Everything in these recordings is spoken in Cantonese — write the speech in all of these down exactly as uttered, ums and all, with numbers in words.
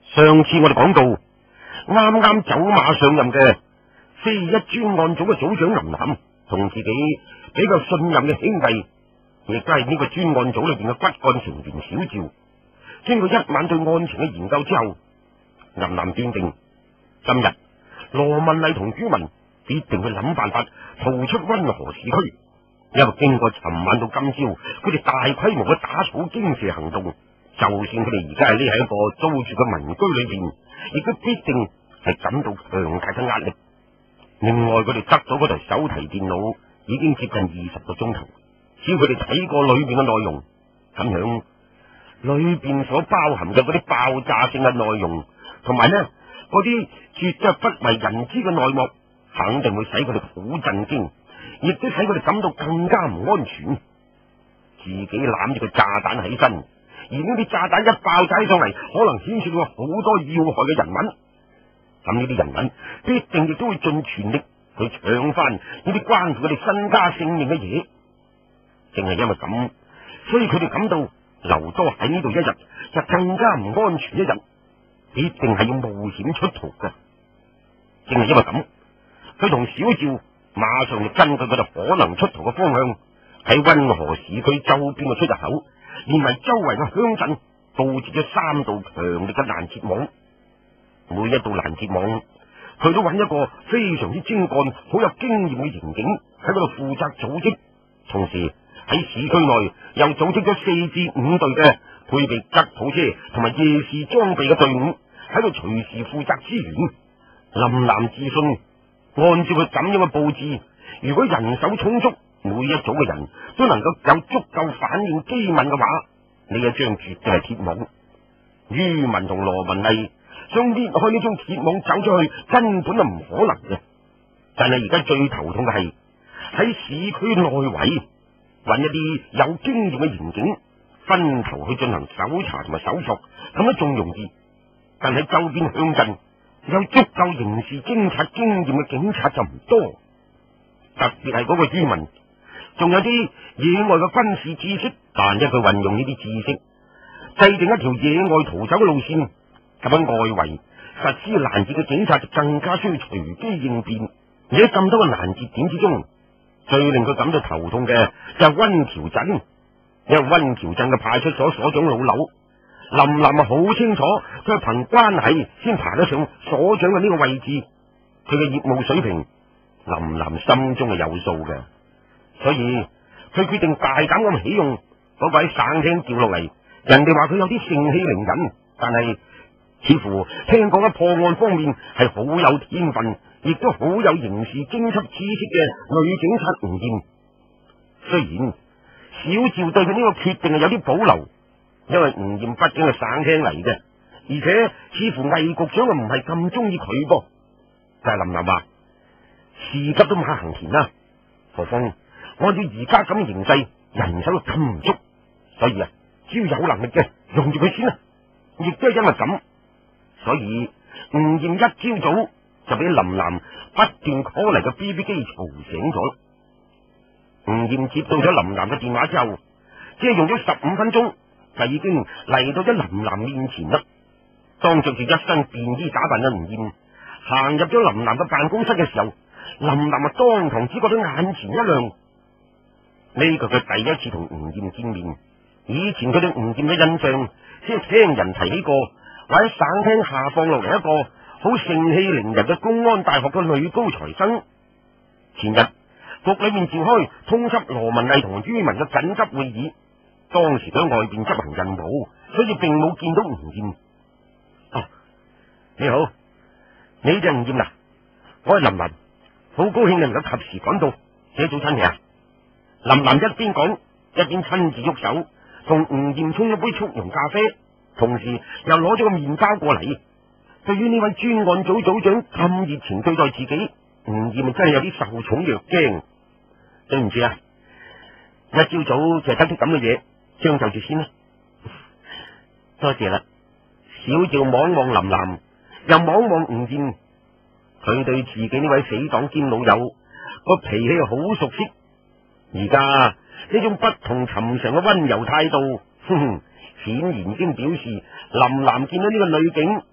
上次我哋講到，啱啱走馬上任嘅非一專案組嘅組長林南，同自己比較信任嘅兄弟，亦都係呢個專案組裏邊嘅骨幹成員小趙，經過一晚對案情嘅研究之後，林南斷定今日羅文麗同于文必定會諗辦法逃出溫河市區，因為經過尋晚到今朝佢哋大規模嘅打草驚蛇行動，就算佢哋而家係匿喺一個租住嘅民居裏邊，亦都必定係感到強大嘅壓力。另外，佢哋得咗嗰台手提電腦已經接近二十個鐘頭，只要佢哋睇過裏邊嘅內容，咁樣裏邊所包含嘅嗰啲爆炸性嘅內容，同埋呢嗰啲絕對不為人知嘅內幕，肯定會使佢哋好震驚，亦都使佢哋感到更加唔安全。自己攬住個炸彈起身，而呢啲炸彈一爆炸起上嚟，可能牽涉到好多要害嘅人物。咁呢啲人物必定亦都會盡全力去搶翻呢啲關乎佢哋身家性命嘅嘢。正係因為咁，所以佢哋感到留多喺呢度一日就更加唔安全一日，必定係要冒險出逃嘅。正係因為咁，佢同小趙馬上就根據佢哋可能出逃嘅方向，喺溫河市區周邊嘅出入口，連埋周圍嘅鄉鎮，佈置咗三道強力嘅攔截網。每一道攔截網，佢都揾一個非常之精幹、好有經驗嘅刑警喺嗰度負責組織，同時喺市區內又組織咗四至五隊嘅配備吉普車同埋夜視裝備嘅隊伍，喺度隨時負責支援。林南自信，按照佢咁樣嘅佈置，如果人手充足，每一組嘅人都能夠有足夠反應機敏嘅話，呢一張絕對係鐵網。于文同羅文麗想搣開呢張鐵網走出去，根本就唔可能嘅。但係而家最頭痛嘅係喺市區內圍揾一啲有經驗嘅刑警，分頭去進行搜查同埋搜索，咁樣仲容易。但喺周邊鄉鎮有足夠刑事偵察經驗嘅警察就唔多，特別係嗰個于文，仲有啲野外嘅軍事知識，但一佢運用呢啲知識，制定一條野外逃走嘅路線。咁喺外圍實施攔截嘅警察就更加需要隨機應變。而喺咁多個攔截點之中，最令佢感到頭痛嘅就係溫橋鎮，因為溫橋鎮嘅派出所所長老柳林林啊，好清楚佢係憑關係先爬得上所長嘅呢個位置，佢嘅業務水平林林心中係有數嘅，所以佢決定大膽咁起用嗰個喺省廳調落嚟，人哋話佢有啲盛氣凌人，但係似乎聽講喺破案方面係好有天分，亦都好有刑事偵緝知識嘅女警察吳艷。雖然小趙對佢呢個決定係有啲保留，因為吳艷畢竟係省廳嚟嘅，而且似乎魏局長啊唔係咁中意佢噃。但係林林話事急都馬行田啦，何況按照而家咁嘅形勢，人手咁唔足，所以啊，只要有能力嘅用住佢先啦。亦都係因為咁，所以吳艷一朝早就俾林南不斷 call 嚟嘅 B B 機嘈醒咗。吳艷接到咗林南嘅電話之後，只係用咗十五分鐘就已經嚟到咗林南面前啦。當着住一身便衣打扮嘅吳艷行入咗林南嘅辦公室嘅時候，林南啊當堂只覺得眼前一亮。呢個佢第一次同吳艷見面，以前佢對吳艷嘅印象只係聽人提起過，或者省廳下放落嚟一個好盛氣凌人嘅公安大學嘅女高材生。前日局裏面召開通緝羅文麗同于文嘅緊急會議，當時佢喺外邊執行任務，所以並冇見到吳艷。哦，你好，你就吳艷啦，我係林林，好高興你能夠及時趕到，寫早餐未啊？林林一邊講一邊親自喐手同吳艷沖一杯速溶咖啡，同時又攞咗個麵包過嚟。對於呢位專案組組長咁熱情對待自己，吳艷真係有啲受寵若驚。對唔住啊，一朝早就係得啲咁嘅嘢，將就住先啦。多謝啦。小趙望望林南，又望望吳艷，佢對自己呢位死黨兼老友個脾氣好熟悉。而家呢種不同尋常嘅溫柔態度，哼哼，顯然已經表示林南見到呢個女警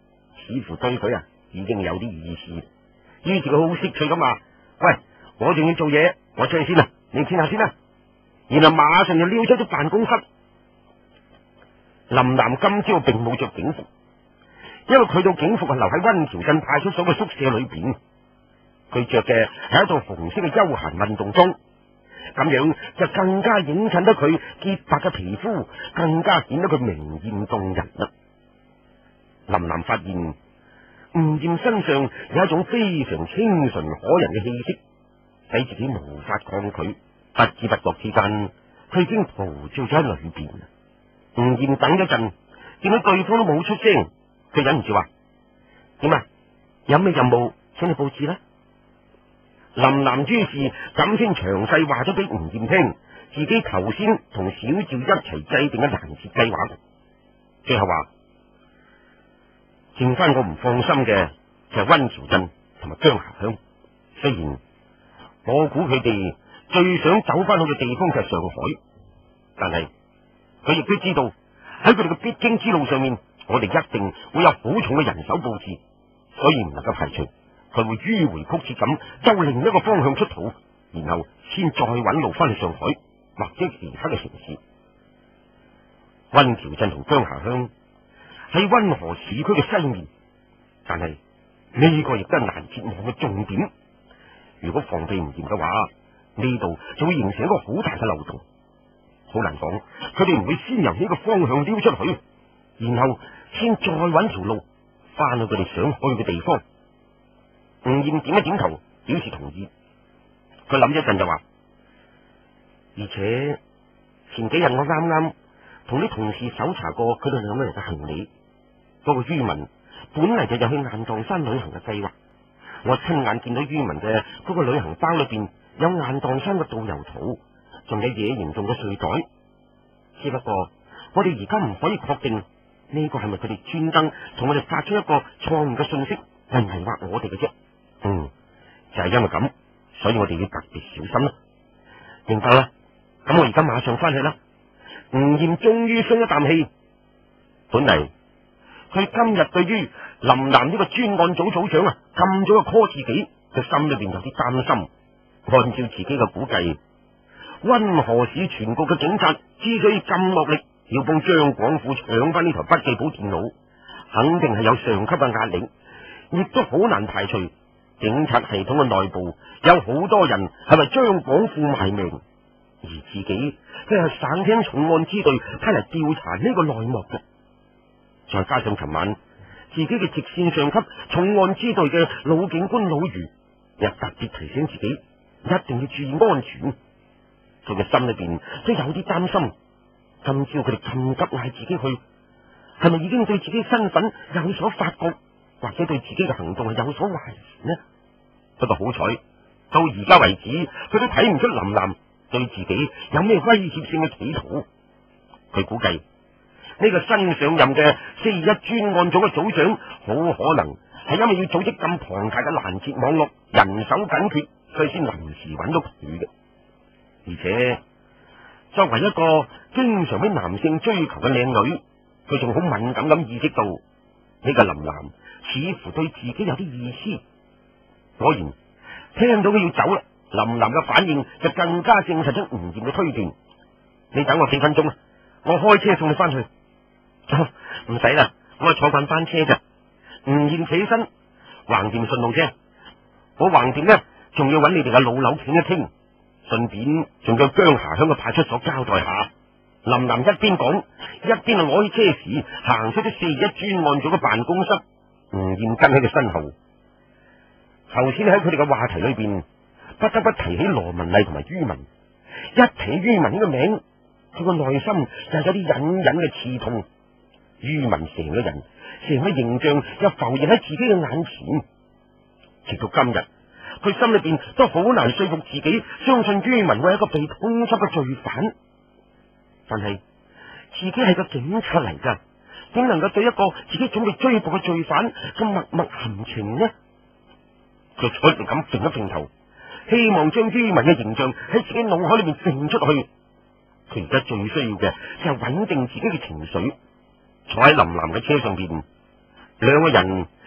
似乎對佢啊已經有啲意思，於是佢好識趣咁話：喂，我仲要做嘢，我出去先啦，你先下先啦。然後馬上就撩出咗辦公室。林南今朝並冇着警服，因為佢套警服係留喺溫橋鎮派出所嘅宿舍裏邊，佢着嘅係一套紅色嘅休閒運動裝，咁樣就更加映襯得佢潔白嘅皮膚，更加顯得佢明艷動人啦。林南發現吳艷身上有一種非常清純可人嘅氣息，使自己無法抗拒，不知不覺之間佢已經陶醉咗喺裏邊。吳艷等咗陣，見到對方都冇出聲，佢忍唔住話：點啊？有咩任務請你布置啦？林南於是咁先詳細話咗俾吳艷聽自己頭先同小趙一齊制定嘅攔截計劃，最後話剩翻我唔放心嘅就係溫橋鎮同埋江夏鄉。雖然我估佢哋最想走翻去嘅地方就係上海，但係佢亦都知道喺佢哋嘅必經之路上面，我哋一定會有好重嘅人手布置，所以唔能夠排除佢會迂回曲折咁就另一個方向出逃，然後先再搵路翻去上海或者其他嘅城市。溫橋鎮同江夏鄉喺溫河市區嘅西面，但係呢個亦都係攔截網嘅重點。如果防備唔掂嘅話，呢度就會形成一個好大嘅漏洞。好難講，佢哋唔會先由呢個方向溜出去，然後先再搵條路翻去佢哋想去嘅地方。吳艷點一點頭，表示同意。佢諗一陣就話：而且前幾日我啱啱同啲同事搜查過佢哋兩個人嘅行李，嗰個于文本嚟就有去雁蕩山旅行嘅計劃。我親眼見到于文嘅嗰個旅行包裏邊有雁蕩山嘅導遊圖，仲有野營用嘅睡袋。只不過我哋而家唔可以確定呢個係咪佢哋專登同我哋發出一個錯誤嘅信息，係迷惑我哋嘅啫。嗯，就係因為咁，所以我哋要特別小心啦。明白啦，咁我而家馬上翻去啦。吳艷終於鬆一啖氣。本嚟佢今日對於林南呢個專案組組長啊咁早嘅 call 自己，佢心裏邊有啲擔心。按照自己嘅估計，溫河市全國嘅警察之所以咁落力要幫張廣富搶翻呢台筆記簿電腦，肯定係有上級嘅壓力，亦都好難排除警察系統嘅內部有好多人係為張廣富賣命，而自己即係省廳重案支隊派嚟調查呢個內幕嘅。再加上尋晚自己嘅直線上級重案支隊嘅老警官老余又特別提醒自己一定要注意安全，佢嘅心裏邊都有啲擔心。今朝佢哋咁急嗌自己去，係咪已經對自己身份有所發覺，或者對自己嘅行動係有所懷疑呢？不過好彩，到而家為止，佢都睇唔出林南對自己有咩威脅性嘅企圖。佢估計呢個新上任嘅四二一專案組嘅組長，好可能係因為要組織咁龐大嘅攔截網絡，人手緊缺，所以先臨時揾到佢嘅。而且作為一個經常俾男性追求嘅靚女，佢仲好敏感咁意識到呢個林南似乎對自己有啲意思。果然聽到佢要走啦，林南嘅反應就更加證實咗吳艷嘅推斷。你等我幾分鐘啊，我開車送你翻去。唔使啦，我係坐慣班車咋。吳艷起身，橫掂順路啫。我橫掂呢，仲要揾你哋嘅老樓傾一傾，順便仲叫江夏鄉嘅派出所交代下。林南一邊講，一邊就攞起車匙行出啲四二一專案組嘅辦公室。吳艷跟喺佢身後。頭先喺佢哋嘅話題裏邊，不得不提起羅文麗同埋于文。一提于文呢個名，佢個內心就有啲隱隱嘅刺痛。于文成個人，成個形象又浮現喺自己嘅眼前。直到今日，佢心裏邊都好難說服自己，相信于文會係一個被通緝嘅罪犯。但係自己係個警察嚟噶，點能夠對一個自己準備追捕嘅罪犯咁默默含情呢？佢出力咁揈一揈頭，希望將于文嘅形象喺自己腦海裏面揈出去。佢而家最需要嘅就係穩定自己嘅情緒。坐喺林南嘅車上邊，兩個人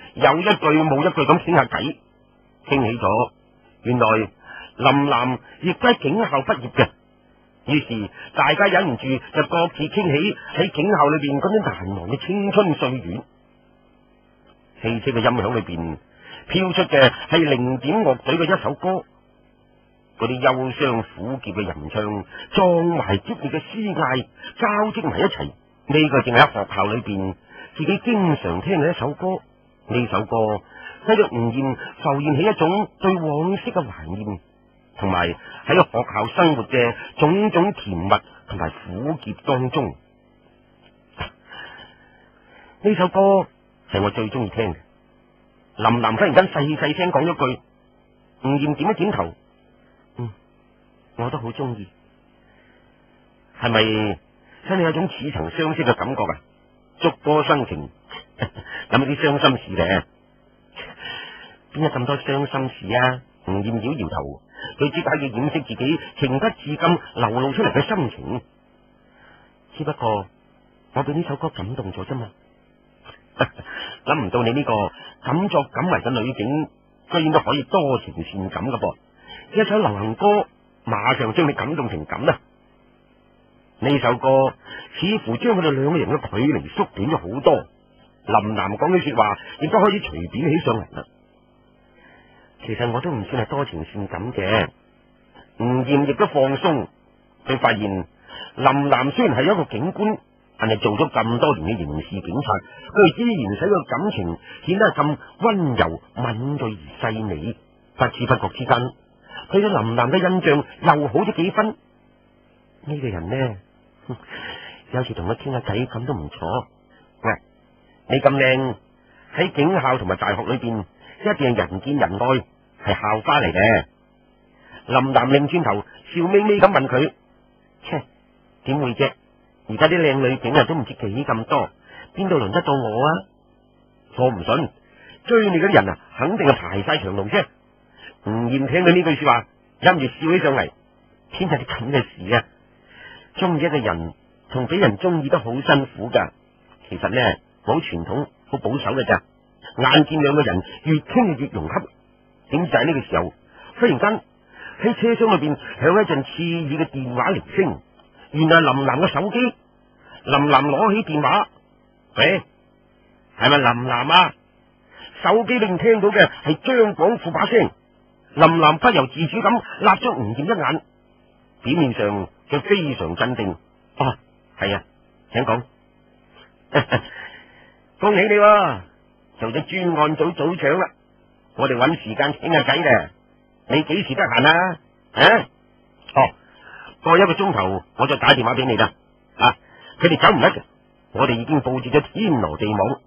有一句冇一句咁傾下偈，傾起咗，原來林嵐亦都喺警校畢業嘅。於是大家忍唔住就各自傾起喺警校裏邊嗰啲難忘嘅青春歲月。汽車嘅音響裏邊飄出嘅係零點樂隊嘅一首歌，嗰啲憂傷苦澀嘅吟唱，壯懷激烈嘅詩嗌交織埋一齊。呢個正係喺學校裏邊自己經常聽嘅一首歌。呢首歌使到吳艷浮現起一種對往昔嘅懷念，同埋喺學校生活嘅種種甜蜜同埋苦澀當中。呢首歌係我最中意聽嘅。林嵐忽然間細細聲講咗句，吳艷點一點頭，嗯，我都好中意。係咪真係有種似曾相識嘅感覺啊？觸波生情，諗起啲傷心事咧，邊有咁多傷心事啊？吳艷搖搖頭，佢即刻要掩飾自己情不自禁流露出嚟嘅心情。只不過我俾呢首歌感動咗啫嘛。諗唔到你呢個敢作敢為嘅女警，居然都可以多情善感㗎噃！一首流行歌馬上將你感動成咁啦。呢首歌似乎將佢哋兩個人嘅距離縮短咗好多。林嵐講嘅說話亦都開始隨便起上嚟啦。其實我都唔算係多情善感嘅。吳艷亦都放鬆，佢發現林嵐雖然係一個警官，但係做咗咁多年嘅刑事警察，佢依然使個感情顯得咁溫柔敏銳而細膩。不知不覺之間，佢對林嵐嘅印象又好咗幾分。呢、這個人呢，有時同佢傾下偈咁都唔錯。喂，你咁靚，喺警校同埋大學裏邊一定係人見人愛，係校花嚟嘅。林嵐擰轉頭笑眯眯咁問佢：切，點會啫？而家啲靚女警啊都唔知幾咁多，邊度輪得到我啊？我唔信，追你嗰啲人啊，肯定係排晒長龍啫。吳艷聽到呢句說話，忍住笑起上嚟。邊有啲咁嘅事啊？中意一個人同俾人中意都好辛苦噶。其實呢，好傳統、好保守嘅咋。眼見兩個人越傾越融洽，點知喺呢個時候，忽然間喺車廂裏邊響一陣刺耳嘅電話鈴聲。原來林嵐嘅手機。林嵐攞起電話，喂，係咪林嵐啊？手機裏面聽到嘅係張廣富把聲。林嵐不由自主咁立咗吳艷一眼，表面上佢非常鎮定。哦，係啊，請講。恭喜你喎，做咗專案組組長啦！我哋搵時間傾下偈嘅，你幾時得閒啊？啊？哦，過一個鐘頭我再打電話俾你啦。啊，佢哋走唔甩嘅，我哋已經布置咗天羅地網。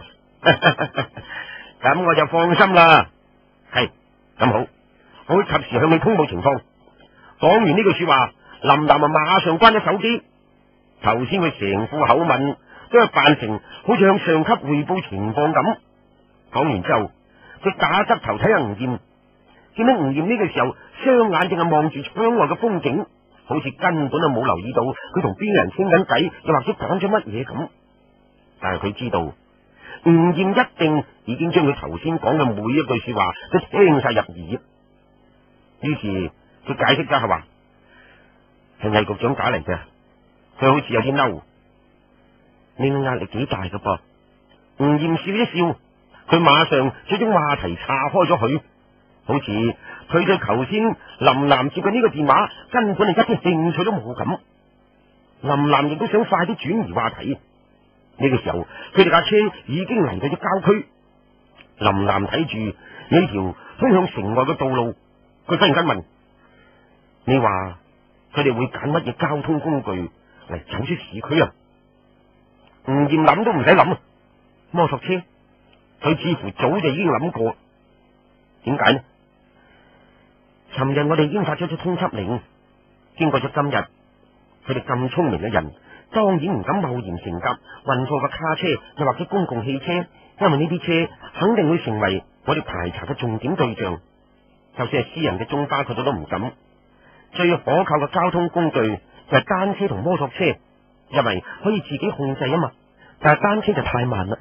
咁我就放心啦。係，咁好，我會及時向你通報情況。講完呢句說話，林嵐啊馬上關咗手機。頭先佢成副口吻都係扮成好似向上級匯報情況咁。講完之後，佢打側頭睇下吳艷，見到吳艷呢個時候雙眼淨係望住窗外嘅風景，好似根本都冇留意到佢同邊個人傾緊偈，又或者講咗乜嘢咁。但係佢知道吳艷一定已經將佢頭先講嘅每一句說話都聽晒入耳。於是佢解釋咗係話係魏局長打嚟嘅，佢好似有啲嬲。你嘅壓力幾大噶噃？吳艷笑一笑，佢馬上將種話題岔開咗佢，好似佢對頭先林嵐接嘅呢個電話根本係一啲興趣都冇咁。林嵐亦都想快啲轉移話題。呢個時候，佢哋架車已經嚟到咗郊區。林嵐睇住呢條通向城外嘅道路，佢忽然間問：你話佢哋會揀乜嘢交通工具嚟走出市區啊？吳艷諗都唔使諗，摩托車。佢似乎早就已經諗過。點解呢？尋日我哋已經發出咗通緝令，經過咗今日，佢哋咁聰明嘅人，當然唔敢貿然乘搭運貨嘅卡車，又或者公共汽車，因為呢啲車肯定會成為我哋排查嘅重點對象。就算係私人嘅中巴，佢哋都唔敢。最可靠嘅交通工具就係單車同摩托車，因為可以自己控制啊嘛。但係單車就太慢啦，而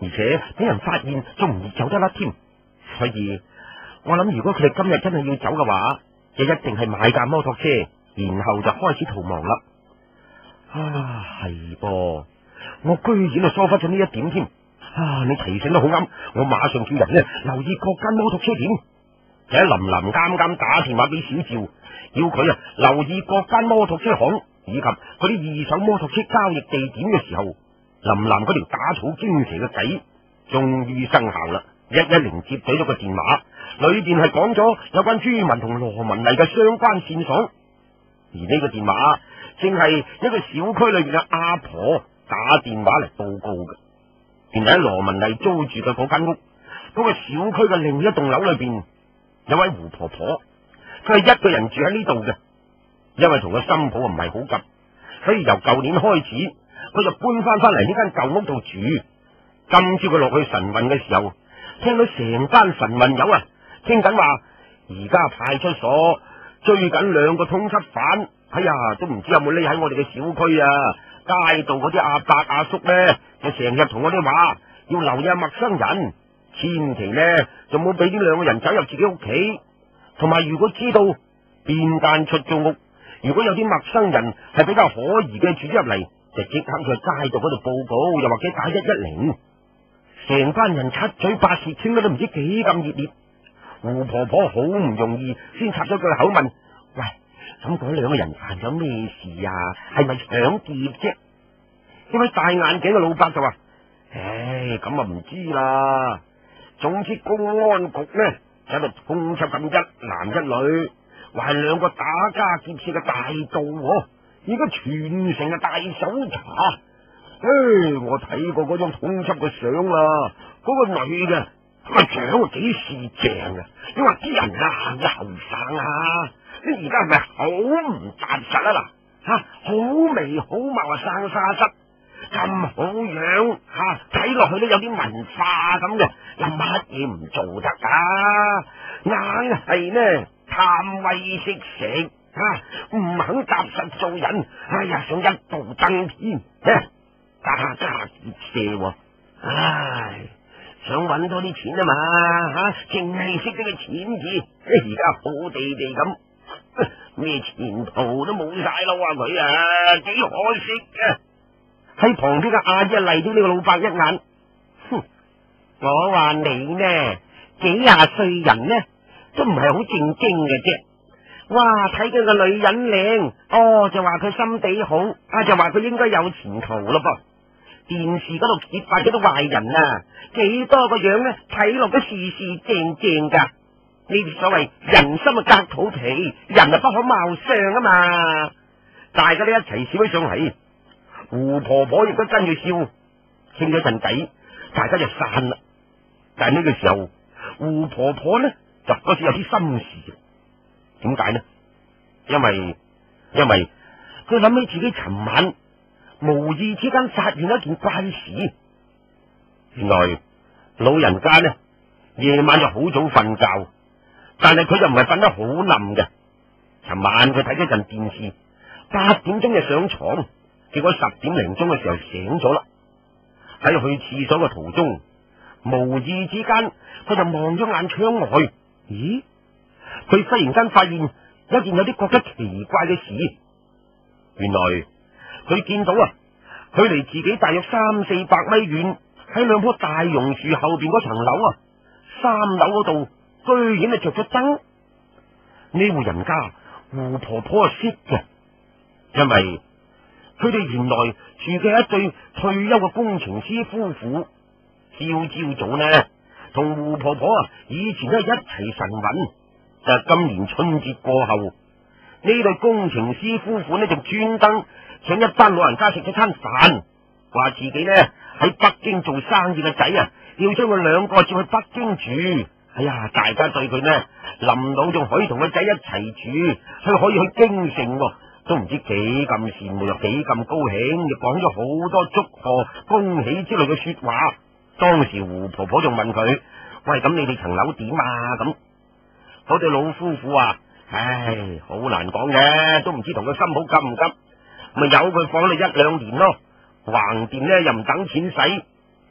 而且俾人發現仲唔易走得甩添。所以我諗，如果佢哋今日真係要走嘅話，就一定係買架摩托車，然後就開始逃亡啦。啊，係噃，我居然係疏忽咗呢一點添。啊，你提醒得好啱，我馬上叫人呢留意各間摩托車店。就喺林林啱啱打電話俾小趙，要佢啊留意各間摩托車行以及嗰啲二手摩托車交易地點嘅時候，林林嗰條打草驚蛇嘅計終於生效啦！一一零接起咗個電話，裏邊係講咗有關朱文同羅文麗嘅相關線索，而呢個電話正係一個小區裏邊嘅阿婆打電話嚟報告嘅。原來喺羅文麗租住嘅嗰間屋，嗰個小區嘅另一棟樓裏邊有位胡婆婆，佢係一個人住喺呢度嘅。因為同個新抱唔係好夾，所以由舊年開始，佢就搬翻翻嚟呢間舊屋度住。今朝佢落去晨運嘅時候，聽到成班晨運友啊傾緊話，而家派出所追緊兩個通緝犯，哎呀，都唔知有冇匿喺我哋嘅小區啊！街道嗰啲阿伯阿叔呢，就成日同我哋話要留意陌生人，千祈呢就冇俾呢兩個人走入自己屋企。同埋如果知道邊間出租屋，如果有啲陌生人係比較可疑嘅住咗入嚟，就即刻去街道嗰度報告，又或者打一一零。成班人七嘴八舌，傾得都唔知幾咁熱烈。胡婆婆好唔容易先插咗句口問：喂，咁嗰兩個人犯咗咩事啊？係咪搶劫啫？呢位戴眼鏡嘅老伯就話：唉，咁啊唔知啦。總之公安局呢喺度通緝緊一男一女，話係兩個打家劫舍嘅大盜，而家全城嘅大搜查。唉，我睇過嗰張通緝嘅相啦，嗰、那個女嘅個樣幾時正啊？你話啲人啊，啲後生啊，你而家係咪好唔踏實啊？嗱，吓好眉好貌啊，生沙虱咁好樣吓，睇落去都有啲文化咁嘅，又乜嘢唔做得啊？硬係呢貪威識食吓，唔肯踏實做人，哎呀，想一步登天。打家劫舍，唉，想搵多啲錢啊嘛吓，淨係識得個錢字，而家好地地咁，咩前途都冇晒咯，話佢啊，幾可惜啊！喺旁邊嘅阿姐嚟到呢個老伯一眼，哼，我話你呢，幾廿歲人呢，都唔係好正經嘅啫。哇，睇佢個女人靚，哦，就話佢心地好，啊，就話佢應該有前途咯噃。電視嗰度揭發嗰啲壞人啊，幾多個樣呢？睇落都事事正正噶。呢啲所謂人心啊隔肚皮，人啊不可貌相啊嘛。大家都一齊笑起上嚟，胡婆婆亦都跟住笑，傾咗陣偈，大家就散啦。但係呢個時候，胡婆婆呢就開始有啲心事。點解呢？因為因為佢諗起自己尋晚無意之間發現一件怪事。原來老人家呢夜晚就好早瞓覺，但係佢就唔係瞓得好冧嘅。尋晚佢睇咗陣電視，八點鐘就上床，結果十點零鐘嘅時候醒咗啦。喺去廁所嘅途中，無意之間佢就望咗眼窗外，咦？佢忽然間發現一件有啲覺得奇怪嘅事。原來佢見到啊，距離自己大約三四百米遠，喺兩棵大榕樹後邊嗰層樓啊，三樓嗰度居然係着咗燈。呢戶人家胡婆婆啊識嘅，因為佢哋原來住嘅一對退休嘅工程師夫婦，朝朝早呢同胡婆婆啊以前都係一齊晨運。就係今年春節過後，呢對工程師夫婦呢就專登請一班老人家食咗餐飯，話自己呢喺北京做生意嘅仔啊，要將佢兩個接去北京住。哎呀，大家對佢呢臨老仲可以同個仔一齊住，佢可以去京城，都唔知幾咁羨慕又幾咁高興，就講咗好多祝賀、恭喜之類嘅說話。當時胡婆婆仲問佢：喂，咁你哋層樓點啊？咁嗰對老夫婦啊，唉，好難講嘅，都唔知同佢心好急唔急，咪由佢放你一兩年咯。橫掂呢又唔等錢使，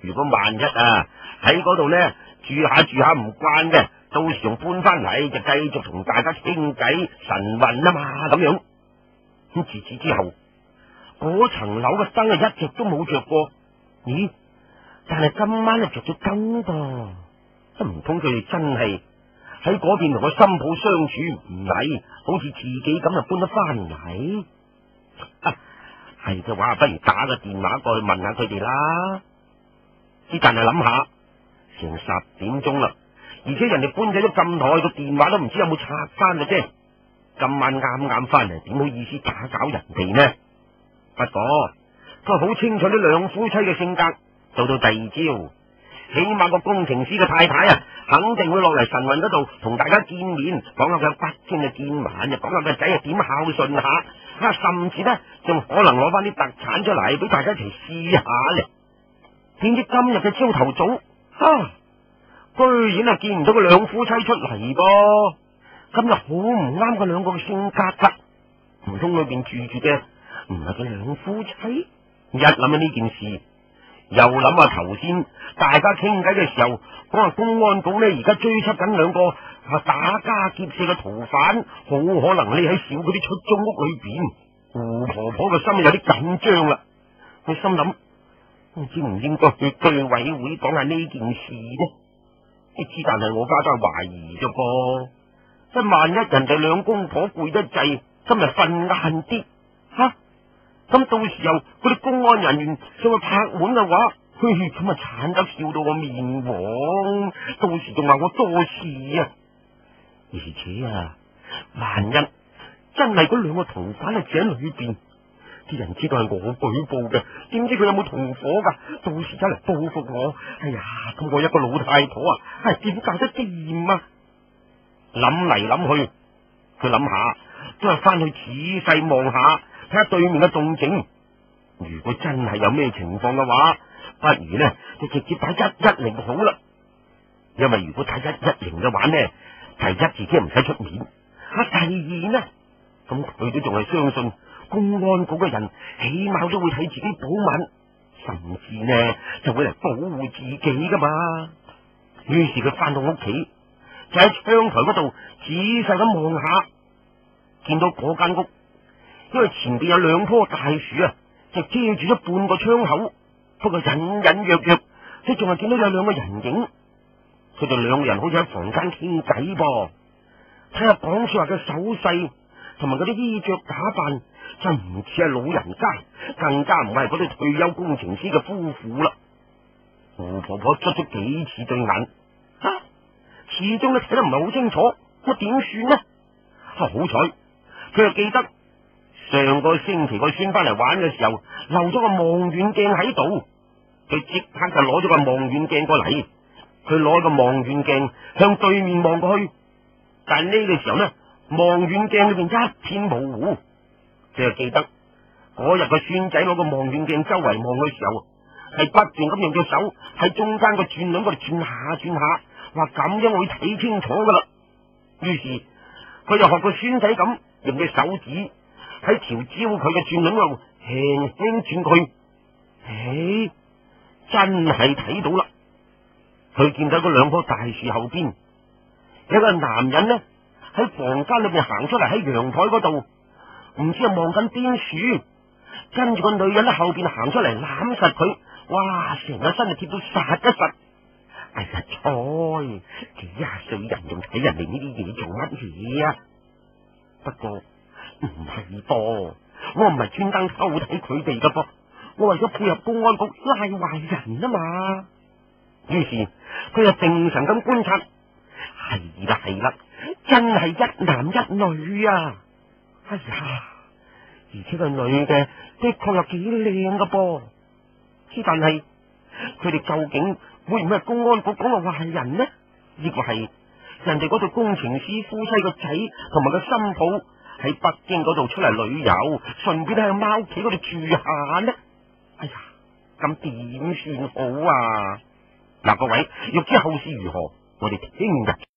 如果萬一啊喺嗰度呢住下住下唔慣嘅，到時仲搬翻嚟就繼續同大家傾偈神魂啊嘛咁樣。咁自此之後，嗰層樓嘅燈啊一直都冇着過。咦？但係今晚啊着咗燈噃，都唔通佢哋真係喺嗰邊同個新抱相處唔嚟，好似自己咁就搬得翻嚟？啊，係嘅話，不如打個電話過去問下佢哋啦。之但係諗下，成十點鐘啦，而且人哋搬咗咗咁耐，個電話都唔知有冇拆翻嘅啫。今晚啱啱翻嚟，點好意思打攪人哋呢？不過都好清楚呢兩夫妻嘅性格。到到第二朝，起碼個工程師嘅太太啊，肯定會落嚟神魂嗰度同大家見面，講下佢北京嘅見聞，又講下個仔係點孝順下，啊，甚至呢，仲可能攞翻啲特產出嚟俾大家一齊試下咧。點知今日嘅朝頭早，啊，居然啊見唔到個兩夫妻出嚟噃，今日好唔啱佢兩個嘅性格噶，唔通裏邊住住嘅唔係佢兩夫妻？一諗起呢件事，又諗下頭先大家傾偈嘅時候，講話公安局呢而家追緝緊兩個啊打家劫舍嘅逃犯，好可能匿喺小區啲出租屋裏邊。胡婆婆嘅心有啲緊張啦，佢心諗：我應唔應該去居委會講下呢件事呢？你知，但係我家都係懷疑啫噃，即係萬一人哋兩公婆攰得滯，今日瞓晏啲，吓、啊、咁到時候嗰啲公安人員上去拍門嘅話，嘿，咁啊慘得笑到我面黃，到時仲話我多事啊！而且啊，萬一真係嗰兩個逃犯喺井裏邊，啲人知道係我舉報嘅，點知佢有冇同伙噶？到時走嚟報復我，哎呀，咁我一個老太婆啊，係點搞得掂啊？諗嚟諗去，佢諗下都係翻去仔細望下，睇下對面嘅動靜。如果真係有咩情況嘅話，不如呢就直接打一一零好啦。因為如果打一一零嘅話呢，第一自己唔使出面，啊，第二呢，咁佢都仲係相信公安局嘅人起碼都會替自己保密，甚至呢就會嚟保護自己噶嘛。於是佢翻到屋企，就喺窗台嗰度仔細咁望下，見到嗰間屋，因為前邊有兩棵大樹啊，就遮住咗半個窗口，不過隱隱約約，即仲係見到有兩個人影。佢哋兩個人好似喺房間傾偈噃，睇下講說話嘅手勢同埋嗰啲衣着打扮，就唔似係老人家，更加唔係嗰對退休工程師嘅夫婦啦。胡婆婆捽咗幾次對眼，吓、啊，始終都睇得唔係好清楚，咁點算呢？啊、好彩佢又記得上個星期個孫翻嚟玩嘅時候漏咗個望遠鏡喺度，佢即刻就攞咗個望遠鏡過嚟。佢攞個望遠鏡向對面望過去，但係呢個時候呢，望遠鏡裏邊一片模糊。佢就記得嗰日個孫仔攞個望遠鏡周圍望嘅時候，係不斷咁用隻手喺中間個轉輪嗰度轉下轉下，話咁樣會睇清楚噶啦。於是佢就學個孫仔咁，用隻手指喺條焦佢嘅轉輪度輕輕轉佢，誒，真係睇到啦！佢見到嗰兩棵大樹後邊有個男人呢，喺房間裏邊行出嚟，喺陽台嗰度，唔知係望緊邊樹，跟住個女人喺後邊行出嚟攬實佢，哇！成個身就貼到實一實。哎呀，菜幾廿歲人仲睇人哋呢啲嘢做乜嘢啊？不過唔係噃，我唔係專登偷睇佢哋噶噃，我為咗配合公安局拉壞人啊嘛。於是佢就定神咁觀察，係啦係啦，真係一男一女啊！哎呀，而且個女嘅的確又幾靚噶噃，之但係佢哋究竟會唔會係公安局講嘅壞人呢？亦或係人哋嗰對工程師夫妻個仔同埋個新抱喺北京嗰度出嚟旅遊，順便喺貓屋企嗰度住下呢？哎呀，咁點算好啊？嗱，各位，欲知後事如何，我哋聽日